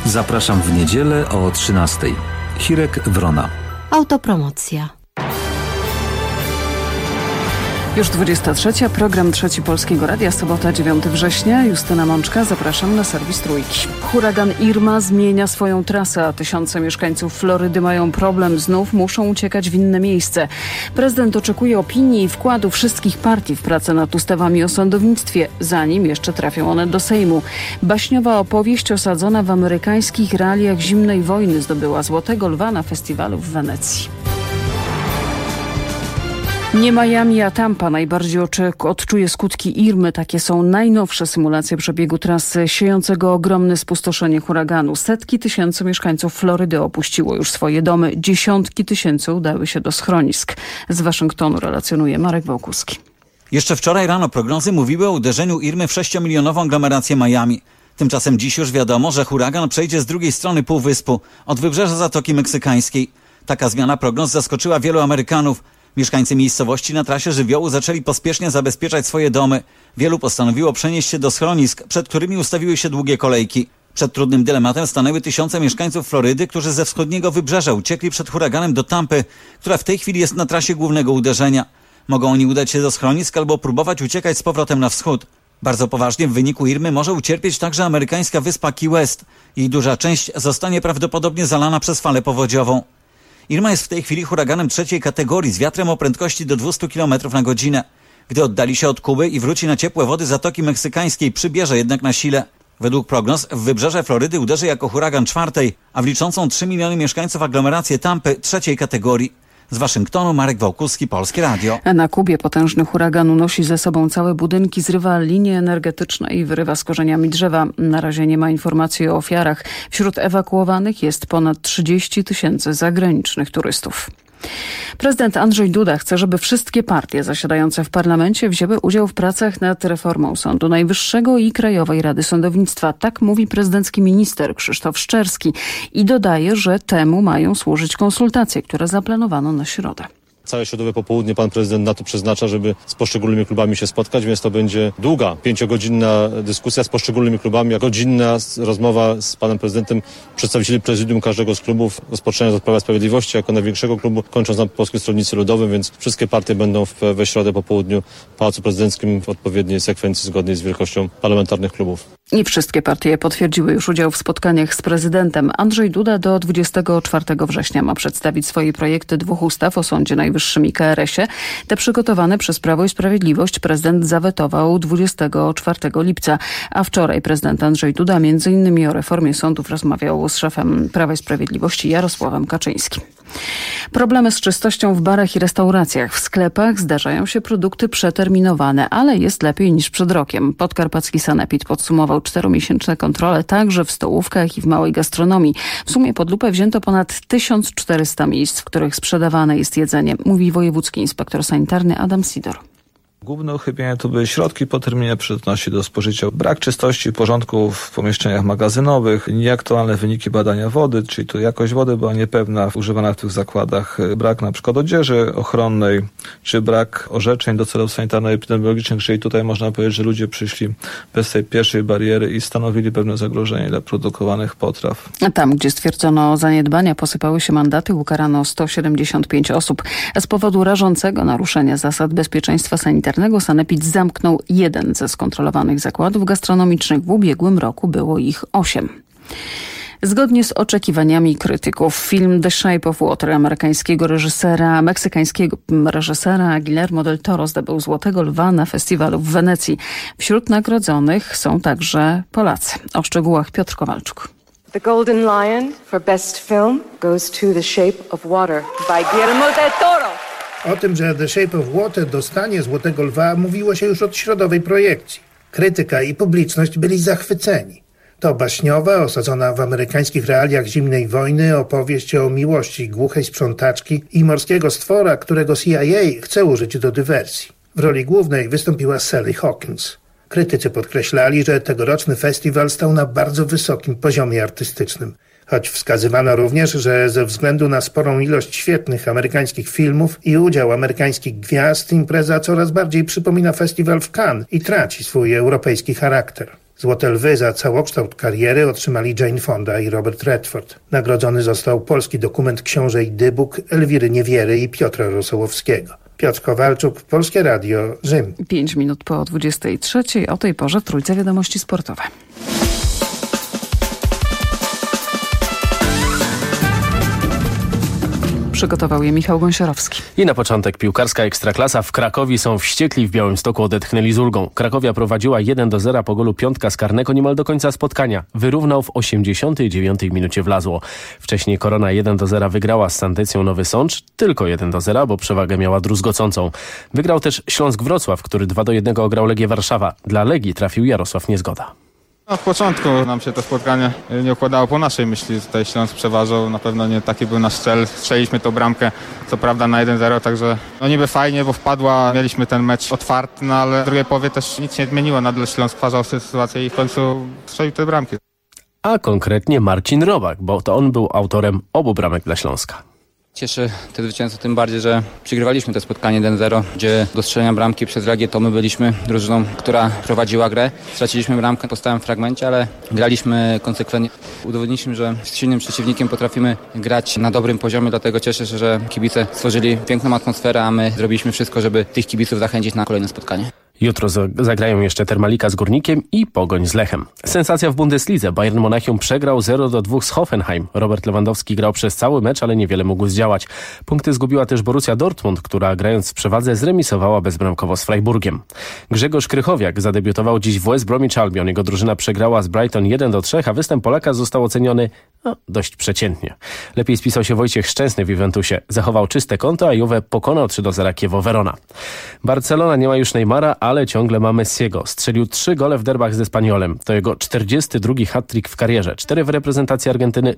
Zapraszam w niedzielę o 13:00. Hirek Wrona. Autopromocja. Już 23. Program Trzeci Polskiego Radia, sobota 9 września. Justyna Mączka, zapraszam na serwis Trójki. Huragan Irma zmienia swoją trasę, a tysiące mieszkańców Florydy mają problem. Znów muszą uciekać w inne miejsce. Prezydent oczekuje opinii i wkładu wszystkich partii w pracę nad ustawami o sądownictwie, zanim jeszcze trafią one do Sejmu. Baśniowa opowieść osadzona w amerykańskich realiach zimnej wojny zdobyła Złotego Lwa na festiwalu w Wenecji. Nie Miami, a Tampa najbardziej odczuje skutki Irmy. Takie są najnowsze symulacje przebiegu trasy siejącego ogromne spustoszenie huraganu. Setki tysięcy mieszkańców Florydy opuściło już swoje domy. Dziesiątki tysięcy udały się do schronisk. Z Waszyngtonu relacjonuje Marek Wołkuski. Jeszcze wczoraj rano prognozy mówiły o uderzeniu Irmy w 6-milionową aglomerację Miami. Tymczasem dziś już wiadomo, że huragan przejdzie z drugiej strony półwyspu, od wybrzeża Zatoki Meksykańskiej. Taka zmiana prognoz zaskoczyła wielu Amerykanów. Mieszkańcy miejscowości na trasie żywiołu zaczęli pospiesznie zabezpieczać swoje domy. Wielu postanowiło przenieść się do schronisk, przed którymi ustawiły się długie kolejki. Przed trudnym dylematem stanęły tysiące mieszkańców Florydy, którzy ze wschodniego wybrzeża uciekli przed huraganem do Tampy, która w tej chwili jest na trasie głównego uderzenia. Mogą oni udać się do schronisk albo próbować uciekać z powrotem na wschód. Bardzo poważnie w wyniku Irmy może ucierpieć także amerykańska wyspa Key West. Jej duża część zostanie prawdopodobnie zalana przez falę powodziową. Irma jest w tej chwili huraganem 3. kategorii z wiatrem o prędkości do 200 km na godzinę. Gdy oddali się od Kuby i wróci na ciepłe wody Zatoki Meksykańskiej, przybierze jednak na sile. Według prognoz w wybrzeże Florydy uderzy jako huragan 4., a w liczącą 3 miliony mieszkańców aglomerację Tampy 3. kategorii. Z Waszyngtonu Marek Wołkuski, Polskie Radio. Na Kubie potężny huragan unosi ze sobą całe budynki, zrywa linie energetyczne i wyrywa z korzeniami drzewa. Na razie nie ma informacji o ofiarach. Wśród ewakuowanych jest ponad 30 tysięcy zagranicznych turystów. Prezydent Andrzej Duda chce, żeby wszystkie partie zasiadające w parlamencie wzięły udział w pracach nad reformą Sądu Najwyższego i Krajowej Rady Sądownictwa. Tak mówi prezydencki minister Krzysztof Szczerski i dodaje, że temu mają służyć konsultacje, które zaplanowano na środę. Całe środowe popołudnie pan prezydent na to przeznacza, żeby z poszczególnymi klubami się spotkać, więc to będzie długa, 5-godzinna dyskusja z poszczególnymi klubami, a godzinna rozmowa z panem prezydentem, przedstawicieli prezydium każdego z klubów, rozpoczynając od Prawa i Sprawiedliwości jako największego klubu, kończąc na Polskim Stronnictwie Ludowym, więc wszystkie partie będą we środę po południu w Pałacu Prezydenckim w odpowiedniej sekwencji zgodnej z wielkością parlamentarnych klubów. I wszystkie partie potwierdziły już udział w spotkaniach z prezydentem. Andrzej Duda do 24 września ma przedstawić swoje projekty 2 ustaw o Sądzie Najwyższym i KRS-ie. Te przygotowane przez Prawo i Sprawiedliwość prezydent zawetował 24 lipca. A wczoraj prezydent Andrzej Duda m.in. o reformie sądów rozmawiał z szefem Prawa i Sprawiedliwości Jarosławem Kaczyńskim. Problemy z czystością w barach i restauracjach. W sklepach zdarzają się produkty przeterminowane, ale jest lepiej niż przed rokiem. Podkarpacki Sanepid podsumował 4-miesięczne kontrole także w stołówkach i w małej gastronomii. W sumie pod lupę wzięto ponad 1400 miejsc, w których sprzedawane jest jedzenie, mówi wojewódzki inspektor sanitarny Adam Sidor. Główne uchybienia to były środki po terminie przydatności do spożycia, brak czystości i porządku w pomieszczeniach magazynowych, nieaktualne wyniki badania wody, czyli to jakość wody była niepewna używana w tych zakładach, brak na przykład odzieży ochronnej, czy brak orzeczeń do celów sanitarno-epidemiologicznych, czyli tutaj można powiedzieć, że ludzie przyszli bez tej pierwszej bariery i stanowili pewne zagrożenie dla produkowanych potraw. Tam, gdzie stwierdzono zaniedbania, posypały się mandaty, ukarano 175 osób. Z powodu rażącego naruszenia zasad bezpieczeństwa sanitarnego Sanepid zamknął 1 ze skontrolowanych zakładów gastronomicznych. W ubiegłym roku było ich 8. Zgodnie z oczekiwaniami krytyków, film The Shape of Water meksykańskiego reżysera Guillermo del Toro zdobył Złotego Lwa na festiwalu w Wenecji. Wśród nagrodzonych są także Polacy. O szczegółach Piotr Kowalczuk. The Golden Lion for Best Film goes to The Shape of Water by Guillermo del Toro. O tym, że The Shape of Water dostanie Złotego Lwa, mówiło się już od środowej projekcji. Krytyka i publiczność byli zachwyceni. To baśniowa, osadzona w amerykańskich realiach zimnej wojny opowieść o miłości głuchej sprzątaczki i morskiego stwora, którego CIA chce użyć do dywersji. W roli głównej wystąpiła Sally Hawkins. Krytycy podkreślali, że tegoroczny festiwal stał na bardzo wysokim poziomie artystycznym. Choć wskazywano również, że ze względu na sporą ilość świetnych amerykańskich filmów i udział amerykańskich gwiazd, impreza coraz bardziej przypomina festiwal w Cannes i traci swój europejski charakter. Złote Lwy za całokształt kariery otrzymali Jane Fonda i Robert Redford. Nagrodzony został polski dokument Książę i Dybuk Elwiry Niewiery i Piotra Rosołowskiego. Piotr Kowalczuk, Polskie Radio, Rzym. 5 minut po 23:00. O tej porze w Trójce wiadomości sportowe. Przygotował je Michał Gąsiorowski. I na początek piłkarska Ekstraklasa. W Krakowie są wściekli, w Białymstoku odetchnęli z ulgą. Krakowia prowadziła 1-0 po golu Piątka z karnego niemal do końca spotkania. Wyrównał w 89 minucie Wlazło. Wcześniej Korona 1-0 wygrała z Santecją Nowy Sącz. Tylko 1-0, bo przewagę miała druzgocącą. Wygrał też Śląsk Wrocław, który 2-1 ograł Legię Warszawa. Dla Legii trafił Jarosław Niezgoda. Od początku nam się to spotkanie nie układało po naszej myśli. Tutaj Śląsk przeważał, na pewno nie taki był nasz cel. Strzeliśmy tą bramkę, co prawda na 1-0, także niby fajnie, bo wpadła, mieliśmy ten mecz otwarty, ale w drugiej połowie też nic nie zmieniło. Nadal Śląsk stwarzał sytuację i w końcu strzelił te bramki. A konkretnie Marcin Robak, bo to on był autorem obu bramek dla Śląska. Cieszy te zwycięstwo tym bardziej, że przegrywaliśmy to spotkanie 1-0, gdzie do strzelenia bramki przez Legię to my byliśmy drużyną, która prowadziła grę. Straciliśmy bramkę po stałym fragmencie, ale graliśmy konsekwentnie. Udowodniliśmy, że z silnym przeciwnikiem potrafimy grać na dobrym poziomie, dlatego cieszę się, że kibice stworzyli piękną atmosferę, a my zrobiliśmy wszystko, żeby tych kibiców zachęcić na kolejne spotkanie. Jutro zagrają jeszcze Termalika z Górnikiem i Pogoń z Lechem. Sensacja w Bundeslidze. Bayern Monachium przegrał 0-2 z Hoffenheim. Robert Lewandowski grał przez cały mecz, ale niewiele mógł zdziałać. Punkty zgubiła też Borussia Dortmund, która grając w przewadze zremisowała bezbramkowo z Freiburgiem. Grzegorz Krychowiak zadebiutował dziś w West Bromwich Albion. Jego drużyna przegrała z Brighton 1-3, a występ Polaka został oceniony dość przeciętnie. Lepiej spisał się Wojciech Szczęsny w Juventusie. Zachował czyste konto, a Juve pokonał 3-0 Chievo Verona. Barcelona nie ma już Neymara, ale ciągle ma Messiego. Strzelił 3 gole w derbach ze Espanyolem. To jego 42. hat-trick w karierze. 4 w reprezentacji Argentyny,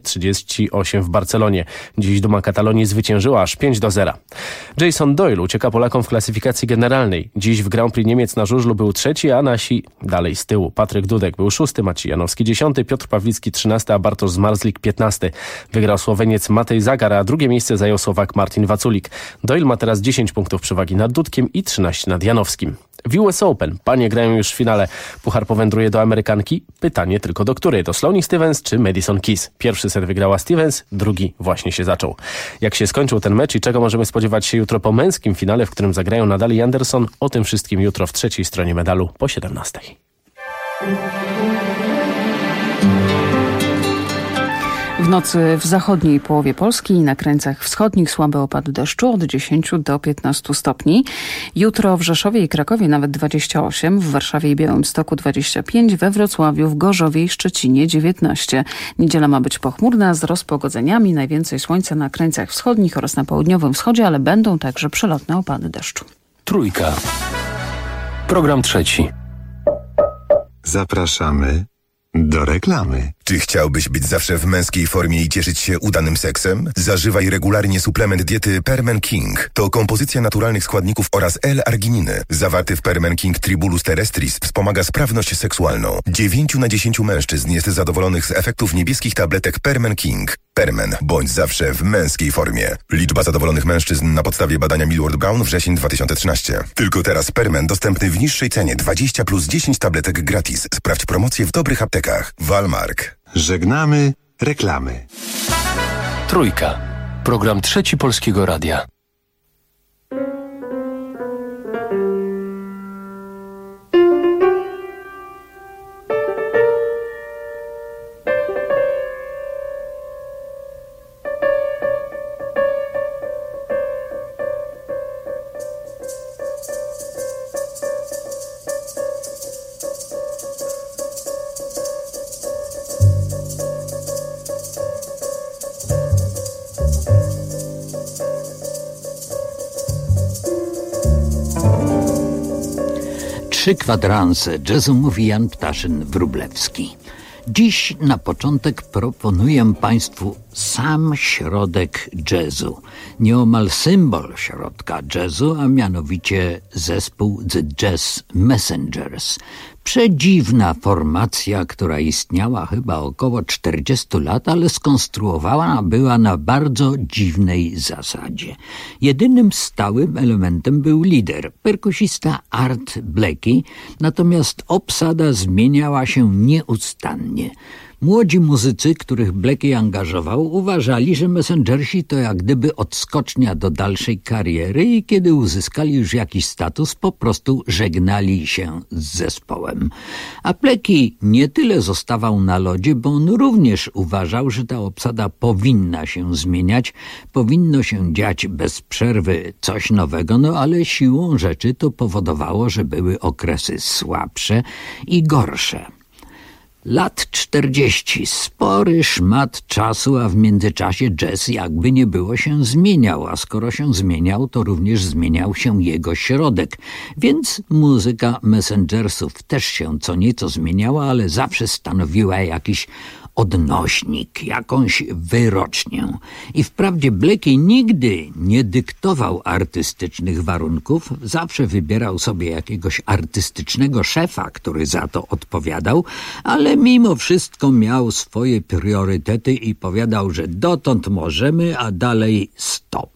38 w Barcelonie. Dziś duma Katalonii zwyciężyła aż 5-0. Jason Doyle ucieka Polakom w klasyfikacji generalnej. Dziś w Grand Prix Niemiec na żużlu był 3, a nasi dalej z tyłu. Patryk Dudek był 6, Maciej Janowski 10, Piotr Pawlicki 13, a Bartosz Zmarzlik 15. Wygrał Słoweniec Matej Zagar, a drugie miejsce zajął Słowak Martin Waculik. Doyle ma teraz 10 punktów przewagi nad Dudkiem i 13 nad Janowskim. W US Open panie grają już w finale. Puchar powędruje do Amerykanki. Pytanie tylko do której? Do Sloane Stephens czy Madison Keys? Pierwszy set wygrała Stephens, drugi właśnie się zaczął. Jak się skończył ten mecz i czego możemy spodziewać się jutro po męskim finale, w którym zagrają Nadal i Anderson? O tym wszystkim jutro w trzeciej stronie medalu po 17. W nocy w zachodniej połowie Polski i na krańcach wschodnich słabe opady deszczu od 10 do 15 stopni. Jutro w Rzeszowie i Krakowie nawet 28, w Warszawie i Białymstoku 25, we Wrocławiu, w Gorzowie i Szczecinie 19. Niedziela ma być pochmurna z rozpogodzeniami, najwięcej słońca na krańcach wschodnich oraz na południowym wschodzie, ale będą także przelotne opady deszczu. Trójka. Program trzeci. Zapraszamy do reklamy. Czy chciałbyś być zawsze w męskiej formie i cieszyć się udanym seksem? Zażywaj regularnie suplement diety Permen King. To kompozycja naturalnych składników oraz L-argininy. Zawarty w Permen King Tribulus terrestris wspomaga sprawność seksualną. 9 na 10 mężczyzn jest zadowolonych z efektów niebieskich tabletek Permen King. Permen. Bądź zawsze w męskiej formie. Liczba zadowolonych mężczyzn na podstawie badania Millward Brown wrzesień 2013. Tylko teraz Permen dostępny w niższej cenie 20 plus 10 tabletek gratis. Sprawdź promocję w dobrych aptekach. Walmark. Żegnamy reklamy. Trójka. Program trzeci Polskiego Radia. Trzy kwadranse jazzu mówi Jan Ptaszyn-Wróblewski. Dziś na początek proponuję Państwu sam środek jazzu. Nieomal symbol środka jazzu, a mianowicie zespół The Jazz Messengers. Przedziwna formacja, która istniała chyba około 40 lat, ale skonstruowana była na bardzo dziwnej zasadzie. Jedynym stałym elementem był lider, perkusista Art Blakey, natomiast obsada zmieniała się nieustannie. Młodzi muzycy, których Blakey angażował, uważali, że Messengersi to jak gdyby odskocznia do dalszej kariery i kiedy uzyskali już jakiś status, po prostu żegnali się z zespołem. A Blakey nie tyle zostawał na lodzie, bo on również uważał, że ta obsada powinna się zmieniać, powinno się dziać bez przerwy coś nowego, no ale siłą rzeczy to powodowało, że były okresy słabsze i gorsze. Lat 40, spory szmat czasu, a w międzyczasie jazz jakby nie było się zmieniał, a skoro się zmieniał, to również zmieniał się jego środek. Więc muzyka Messengersów też się co nieco zmieniała, ale zawsze stanowiła jakiś odnośnik, jakąś wyrocznię. I wprawdzie Blakey nigdy nie dyktował artystycznych warunków, zawsze wybierał sobie jakiegoś artystycznego szefa, który za to odpowiadał, ale mimo wszystko miał swoje priorytety i powiadał, że dotąd możemy, a dalej stop.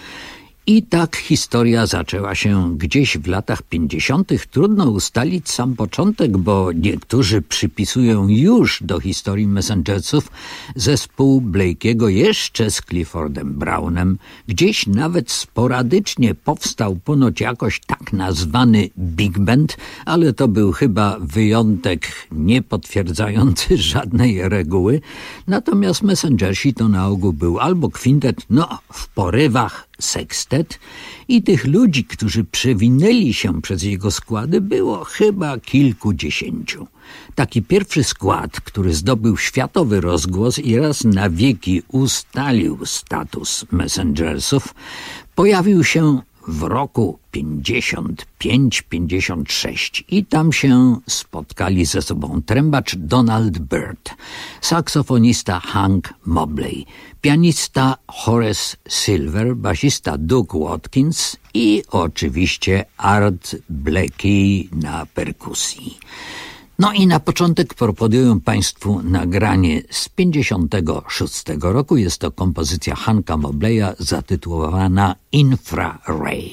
I tak historia zaczęła się gdzieś w latach 50. Trudno ustalić sam początek, bo niektórzy przypisują już do historii Messengersów zespół Blakey'ego jeszcze z Cliffordem Brownem. Gdzieś nawet sporadycznie powstał ponoć jakoś tak nazwany Big Band, ale to był chyba wyjątek nie potwierdzający żadnej reguły. Natomiast Messengersi to na ogół był albo kwintet, w porywach sekstet i tych ludzi, którzy przewinęli się przez jego składy, było chyba kilkudziesięciu. Taki pierwszy skład, który zdobył światowy rozgłos i raz na wieki ustalił status Messengersów, pojawił się w roku 55-56 i tam się spotkali ze sobą trębacz Donald Byrd, saksofonista Hank Mobley, pianista Horace Silver, basista Duke Watkins i oczywiście Art Blakey na perkusji. No i na początek proponuję Państwu nagranie z 56 roku. Jest to kompozycja Hanka Mobleya zatytułowana Infraray.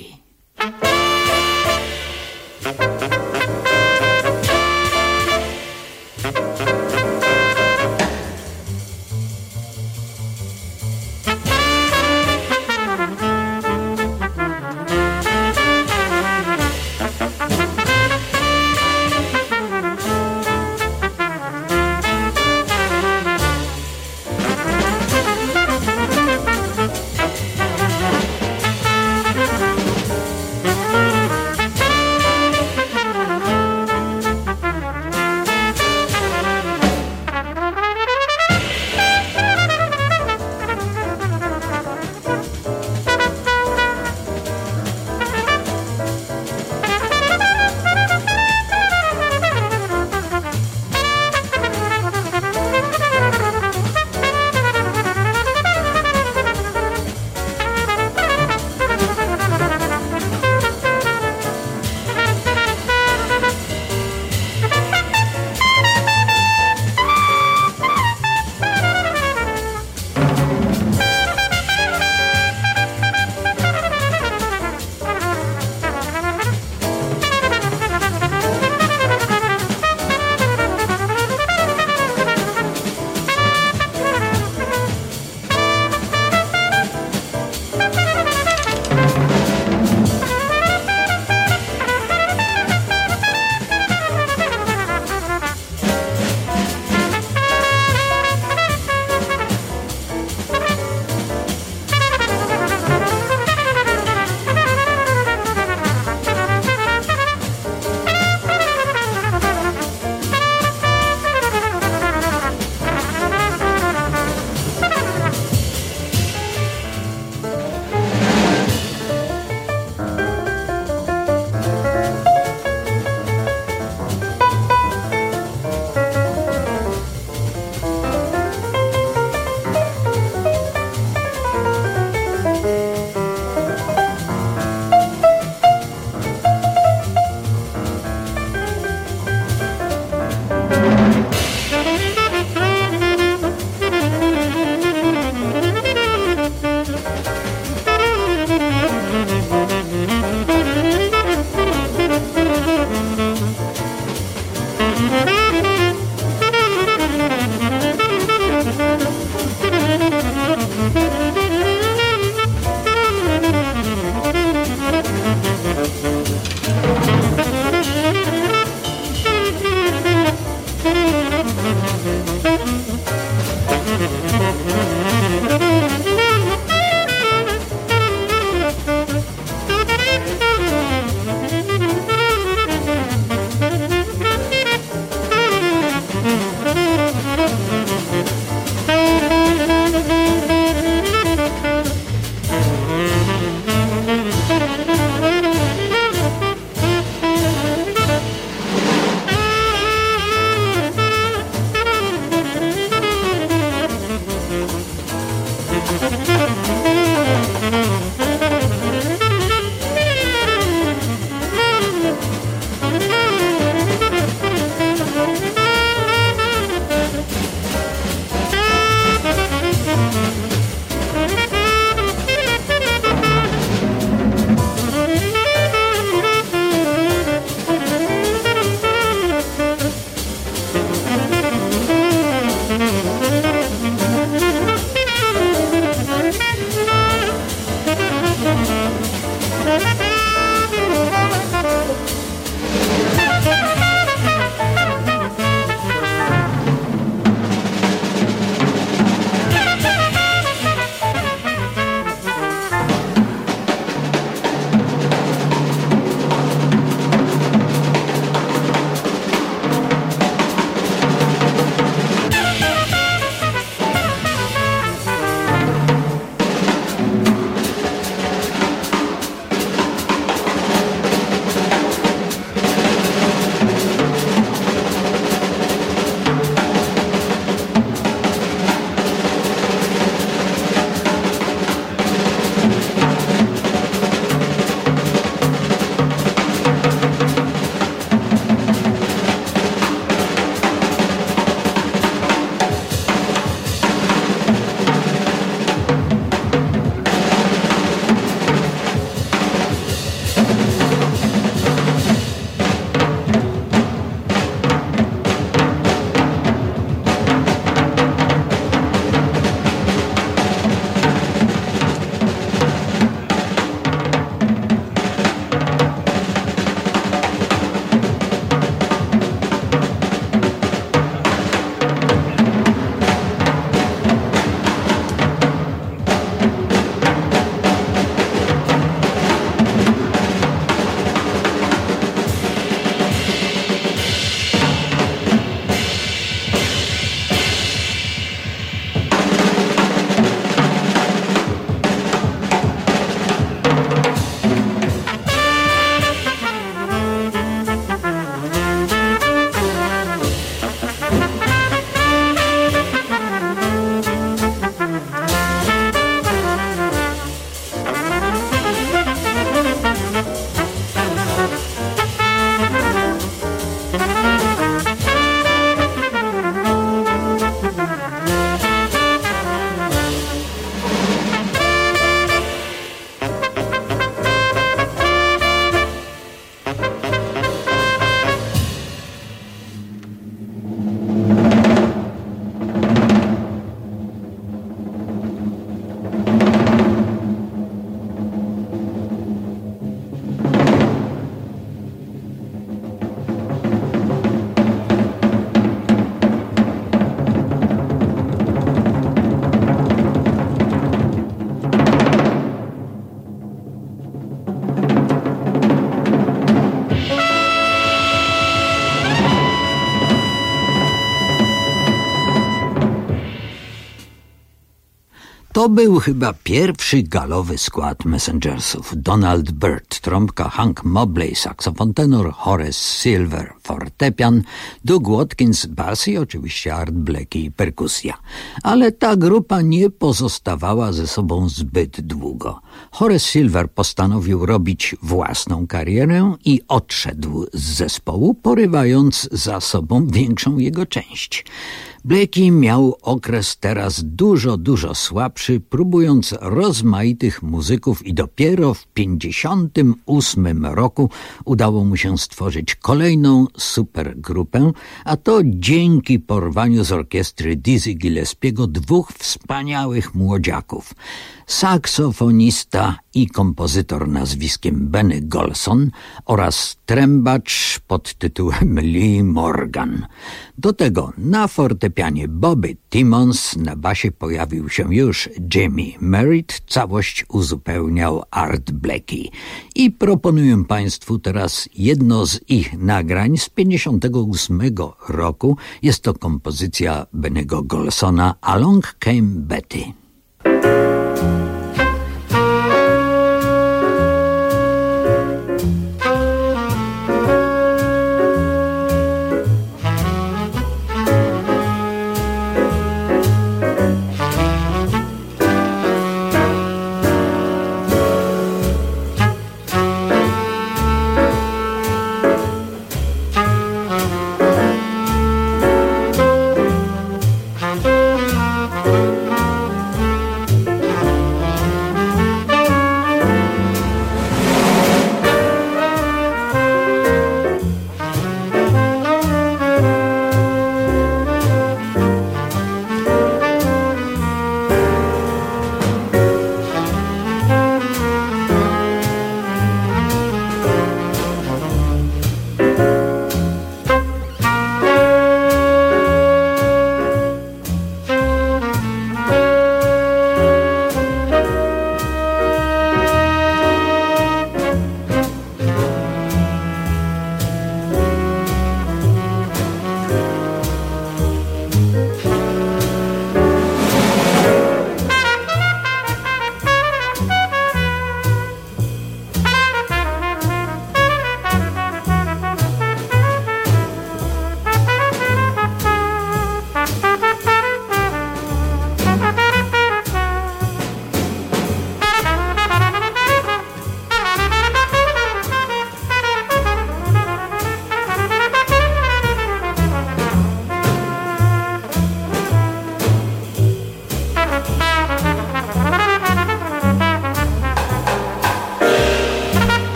To był chyba pierwszy galowy skład Messengersów. Donald Byrd, trąbka, Hank Mobley, saksofon tenor, Horace Silver, fortepian, Doug Watkins, bas i oczywiście Art Blakey, perkusja. Ale ta grupa nie pozostawała ze sobą zbyt długo. Horace Silver postanowił robić własną karierę i odszedł z zespołu, porywając za sobą większą jego część. Blakey miał okres teraz dużo słabszy, próbując rozmaitych muzyków i dopiero w 1958 roku udało mu się stworzyć kolejną supergrupę, a to dzięki porwaniu z orkiestry Dizzy Gillespiego dwóch wspaniałych młodziaków. Saksofonista i kompozytor nazwiskiem Benny Golson oraz trębacz pod tytułem Lee Morgan. Do tego na fortepianie Bobby Timmons, na basie pojawił się już Jimmy Merritt, całość uzupełniał Art Blakey. I proponuję Państwu teraz jedno z ich nagrań z 1958 roku. Jest to kompozycja Bennego Golsona Along Came Betty.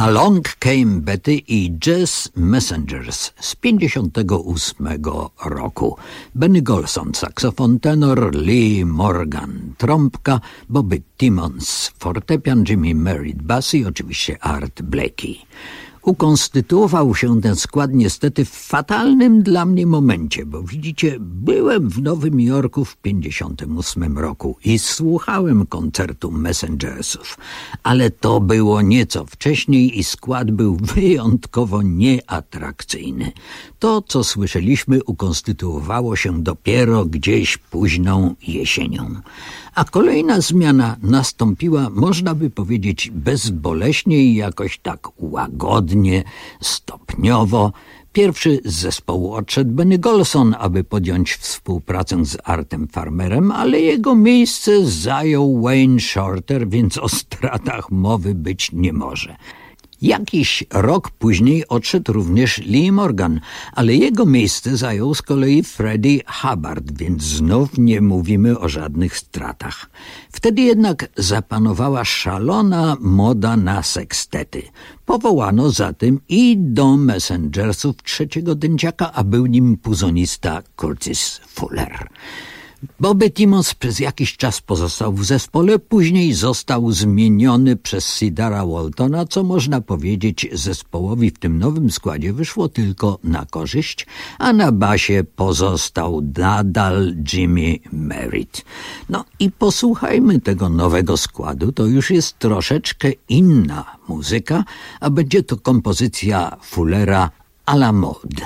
Along Came Betty i Jazz Messengers z 58 roku. Benny Golson, saksofon tenor, Lee Morgan, trąbka, Bobby Timmons, fortepian, Jimmy Merritt, bass i oczywiście Art Blakey. Ukonstytuował się ten skład niestety w fatalnym dla mnie momencie, bo widzicie, byłem w Nowym Jorku w 58 roku i słuchałem koncertu Messengersów, ale to było nieco wcześniej i skład był wyjątkowo nieatrakcyjny. To, co słyszeliśmy, ukonstytuowało się dopiero gdzieś późną jesienią. A kolejna zmiana nastąpiła, można by powiedzieć, bezboleśnie i jakoś tak łagodnie, stopniowo. Pierwszy z zespołu odszedł Benny Golson, aby podjąć współpracę z Artem Farmerem, ale jego miejsce zajął Wayne Shorter, więc o stratach mowy być nie może. Jakiś rok później odszedł również Lee Morgan, ale jego miejsce zajął z kolei Freddie Hubbard, więc znów nie mówimy o żadnych stratach. Wtedy jednak zapanowała szalona moda na sekstety. Powołano zatem i do Messengersów trzeciego dęciaka, a był nim puzonista Curtis Fuller. Bobby Timmons przez jakiś czas pozostał w zespole, później został zmieniony przez Cedara Waltona, co można powiedzieć zespołowi w tym nowym składzie wyszło tylko na korzyść, a na basie pozostał nadal Jimmy Merritt. No i posłuchajmy tego nowego składu, to już jest troszeczkę inna muzyka, a będzie to kompozycja Fullera à la mode.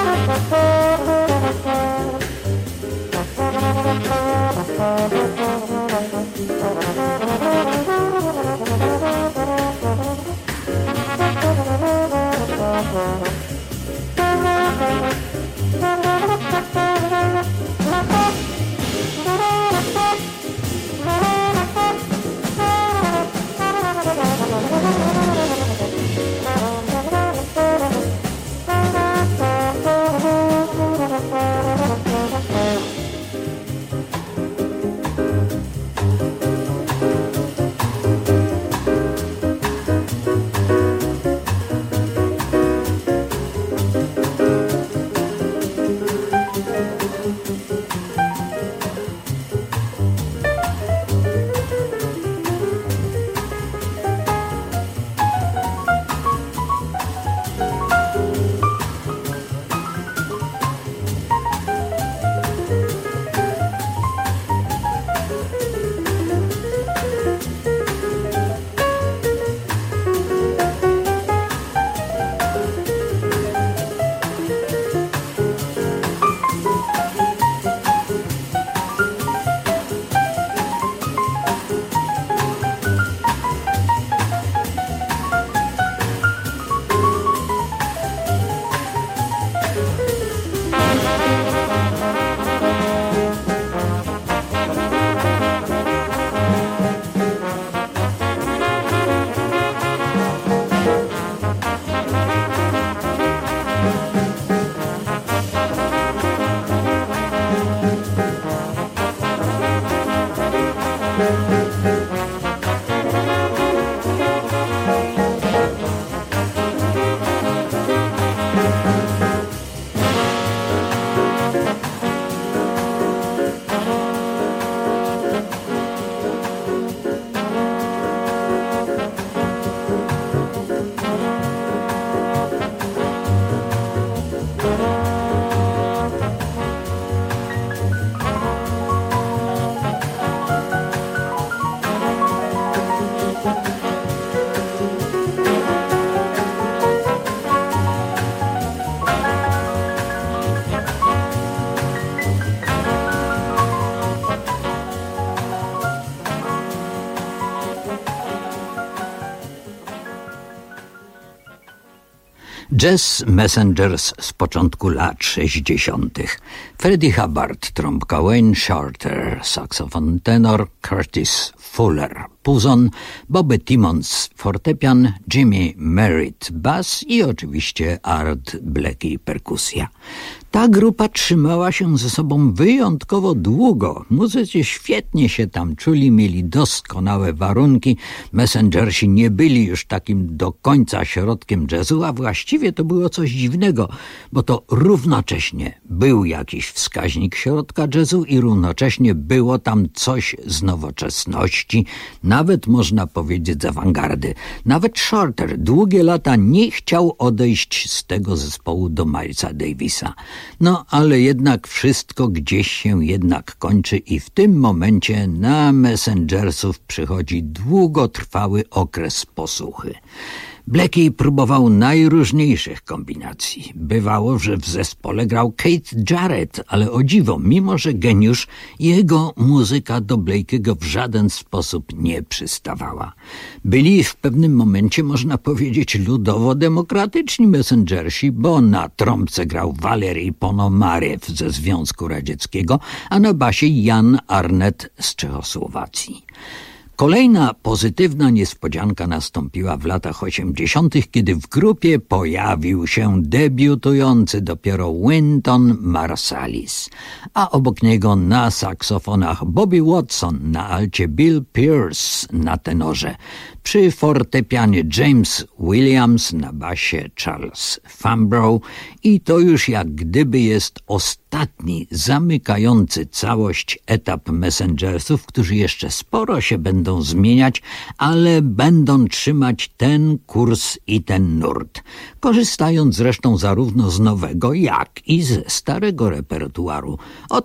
Jazz Messengers z początku lat 60. Freddie Hubbard, trąbka, Wayne Shorter, saksofon tenor, Curtis Fuller, puzon, Bobby Timmons, fortepian, Jimmy Merritt, bas i oczywiście Art Blakey, perkusja. Ta grupa trzymała się ze sobą wyjątkowo długo. Muzycy świetnie się tam czuli, mieli doskonałe warunki. Messengersi nie byli już takim do końca środkiem jazzu, a właściwie to było coś dziwnego, bo to równocześnie był jakiś wskaźnik środka jazzu i równocześnie było tam coś z nowoczesności, nawet można powiedzieć z awangardy. Nawet Shorter długie lata nie chciał odejść z tego zespołu do Milesa Davisa. No, ale jednak wszystko gdzieś się jednak kończy i w tym momencie na Messengersów przychodzi długotrwały okres posłuchy. Blakey próbował najróżniejszych kombinacji. Bywało, że w zespole grał Keith Jarrett, ale o dziwo, mimo że geniusz, jego muzyka do Blakey'ego w żaden sposób nie przystawała. Byli w pewnym momencie, można powiedzieć, ludowo-demokratyczni Messengersi, bo na trąbce grał Walery Ponomarew ze Związku Radzieckiego, a na basie Jan Arnett z Czechosłowacji. Kolejna pozytywna niespodzianka nastąpiła w latach 80., kiedy w grupie pojawił się debiutujący dopiero Wynton Marsalis, a obok niego na saksofonach Bobby Watson, na alcie Bill Pierce na tenorze, przy fortepianie James Williams, na basie Charles Fambrough i to już jak gdyby jest ostatni zamykający całość etap Messengersów, którzy jeszcze sporo się będą zmieniać, ale będą trzymać ten kurs i ten nurt, korzystając zresztą zarówno z nowego, jak i z starego repertuaru.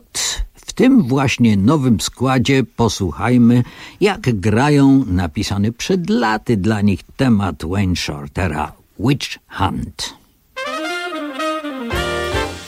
W tym właśnie nowym składzie posłuchajmy, jak grają napisany przed laty dla nich temat Wayne Shortera, Witch Hunt.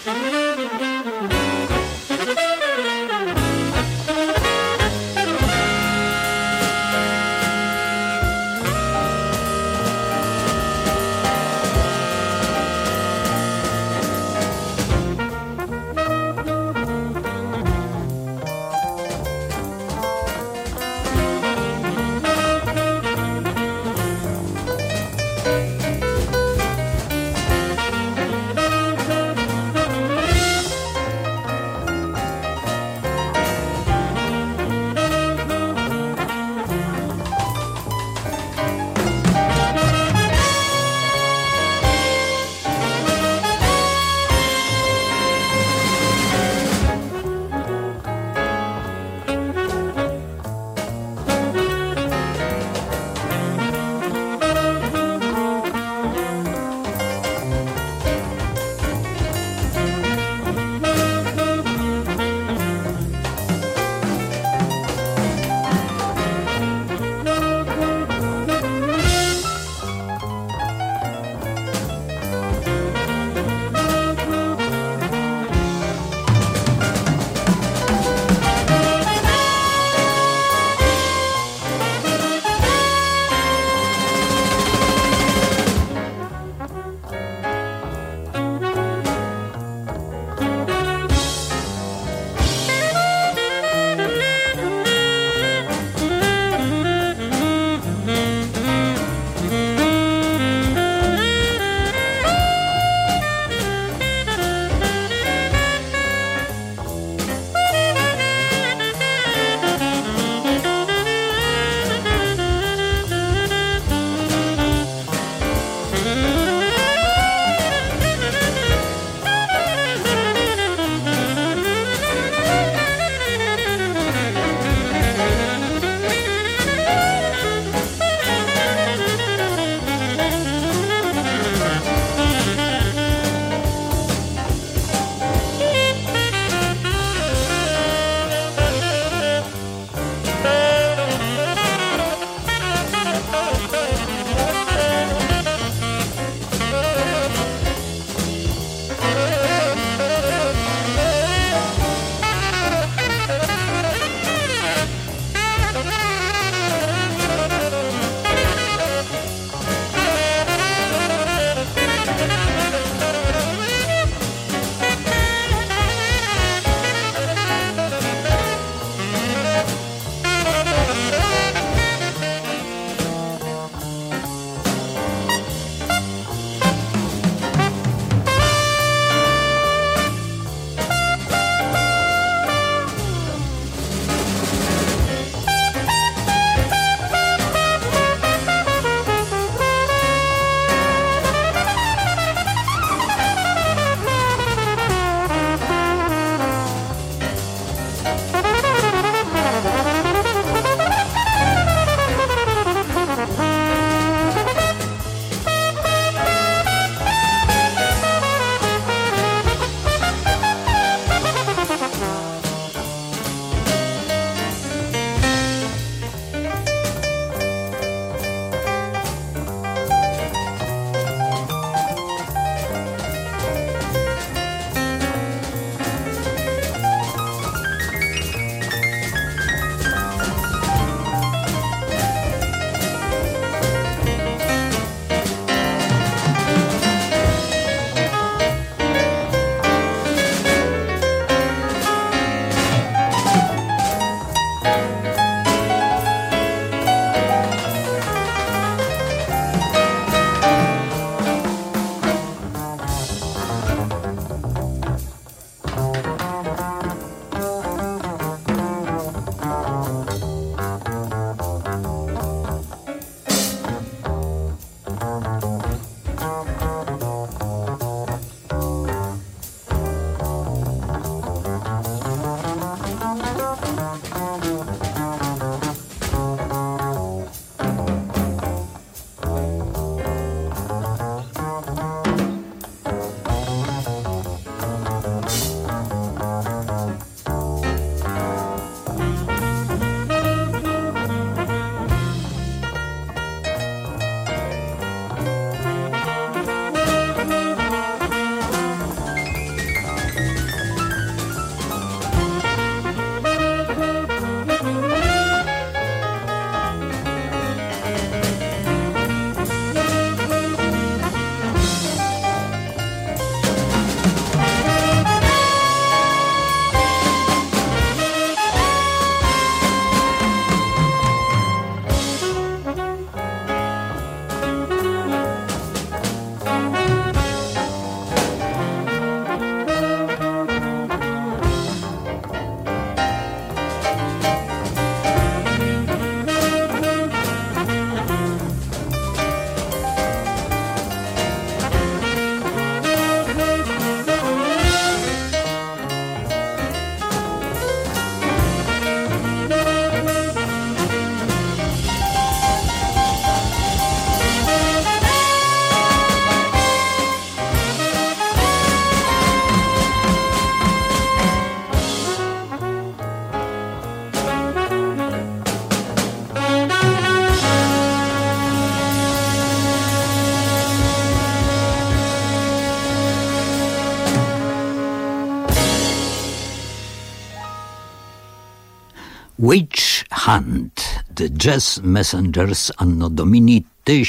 Witch Hunt, The Jazz Messengers Anno Domini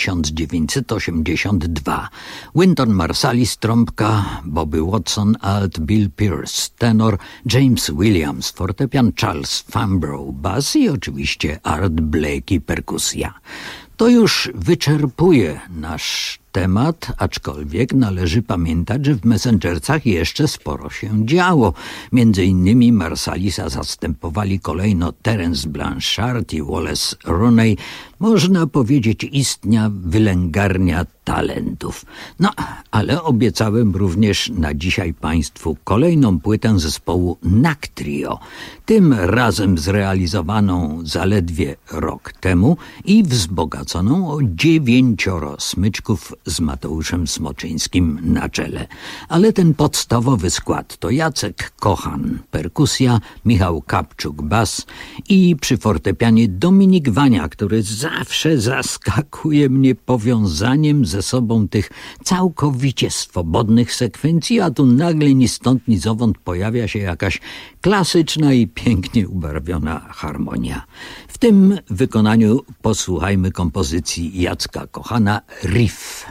1982. Wynton Marsalis trąbka, Bobby Watson alt, Bill Pierce tenor, James Williams fortepian, Charles Fambrough bass i oczywiście Art Blakey perkusja. To już wyczerpuje nasz temat, aczkolwiek należy pamiętać, że w Messengersach jeszcze sporo się działo. Między innymi Marsalisa zastępowali kolejno Terence Blanchard i Wallace Rooney. Można powiedzieć, istnia wylęgarnia talentów. No, ale obiecałem również na dzisiaj Państwu kolejną płytę zespołu Knack Trio. Tym razem zrealizowaną zaledwie rok temu i wzbogaconą o 9 smyczków z Mateuszem Smoczyńskim na czele. Ale ten podstawowy skład to Jacek Kochan, perkusja, Michał Kapczuk, bas i przy fortepianie Dominik Wania, który zawsze zaskakuje mnie powiązaniem ze sobą tych całkowicie swobodnych sekwencji, a tu nagle ni stąd ni zowąd pojawia się jakaś klasyczna i pięknie ubarwiona harmonia. W tym wykonaniu posłuchajmy kompozycji Jacka Kochana Riff.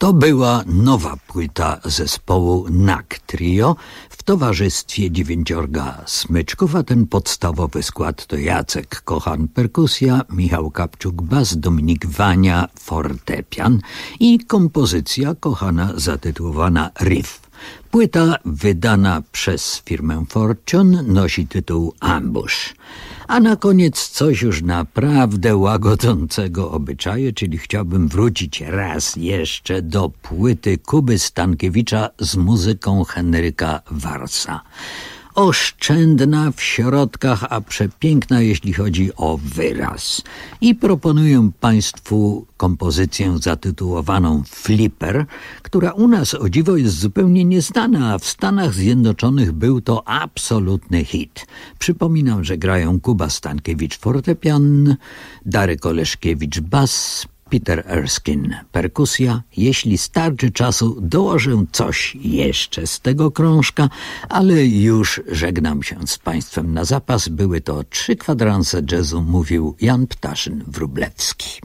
To była nowa płyta zespołu NAK Trio w towarzystwie 9 smyczków, a ten podstawowy skład to Jacek Kochan perkusja, Michał Kapczuk bas, Dominik Wania fortepian i kompozycja Kochana zatytułowana Riff. Płyta wydana przez firmę Fortune nosi tytuł Ambush. A na koniec coś już naprawdę łagodzącego obyczaje, czyli chciałbym wrócić raz jeszcze do płyty Kuby Stankiewicza z muzyką Henryka Warsa. Oszczędna w środkach, a przepiękna jeśli chodzi o wyraz. I proponuję Państwu kompozycję zatytułowaną Flipper, która u nas o dziwo jest zupełnie nieznana, a w Stanach Zjednoczonych był to absolutny hit. Przypominam, że grają Kuba Stankiewicz fortepian, Darek Oleszkiewicz bas, Peter Erskine perkusja. Jeśli starczy czasu, dołożę coś jeszcze z tego krążka, ale już żegnam się z Państwem na zapas. Były to 3 kwadranse jazzu, mówił Jan Ptaszyn-Wróblewski.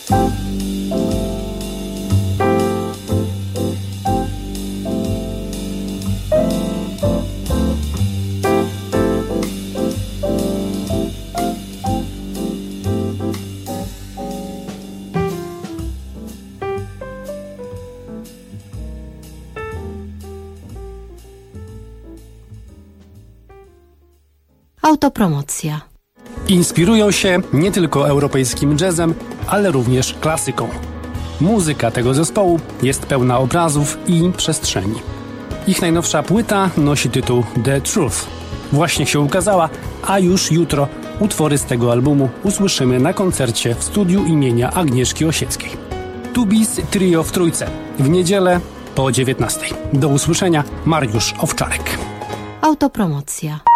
Autopromocja. Inspirują się nie tylko europejskim jazzem, ale również klasyką. Muzyka tego zespołu jest pełna obrazów i przestrzeni. Ich najnowsza płyta nosi tytuł The Truth. Właśnie się ukazała, a już jutro utwory z tego albumu usłyszymy na koncercie w studiu imienia Agnieszki Osieckiej. Tubis Trio w Trójce w niedzielę po 19:00. Do usłyszenia, Mariusz Owczarek. Autopromocja.